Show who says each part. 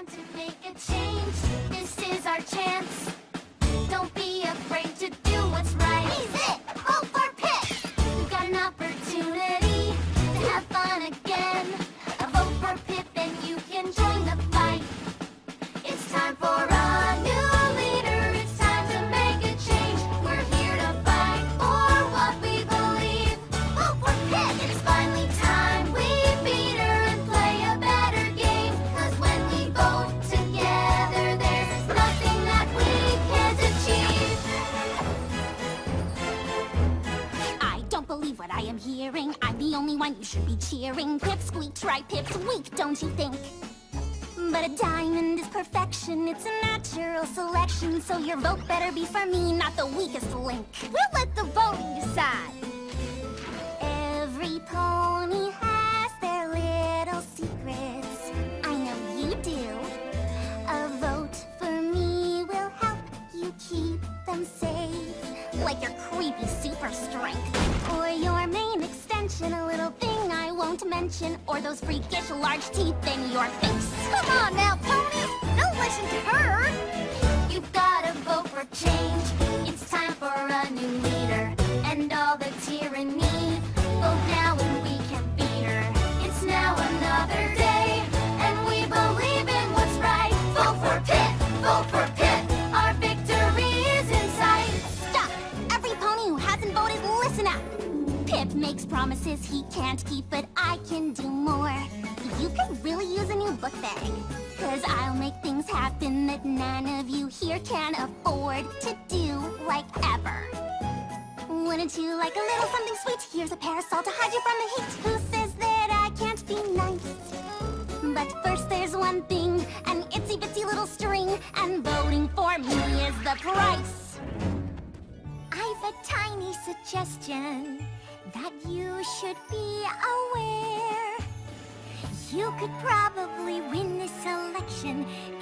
Speaker 1: time to make a change. This is our chance. Don't be afraid to do what's right. He's it! Vote for Pip! We've got an opportunity to have fun again. A vote for Pip and you can join the fight. It's time for a new leader. It's time to make a change. We're here to fight for what we believe. Vote for Pip! It's finally time we beat her and play a better game. 'Cause when we vote together, there's nothing that we can't achieve. I don't believe what I am hearing. I'm the only one you should be cheering. Pip squeaks right, Pip's weak, don't you think? But a diamond is perfection, it's a natural selection. So your vote better be for me, not the weakest link. We'll let the voting decide. Every pony has their little secrets. I know you do. A vote for me will help you keep them safe. Like your creepy super strength. Or your main extension, a little thing I won't mention. Or those freakish large teeth in your face. Come on now, pony! Don't listen to her! You've gotta vote for change. It's time for a new leader. And all the tyranny. Vote now and we can beat her. It's now another day. And we believe in what's right. Vote for Pip! Vote for Pip! Our victory is in sight. Stop! Every pony who hasn't voted, listen up! Pip makes promises he can't keep, but I can do more. You could really use a new book bag. 'Cause I'll make things happen that none of you here can afford to do like ever. Wouldn't you like a little something sweet? Here's a parasol to hide you from the heat. Who says that I can't be nice? But first there's one thing, an itsy bitsy little string, and voting for me is the price. I've a tiny suggestion that you should be aware. You could probably win this election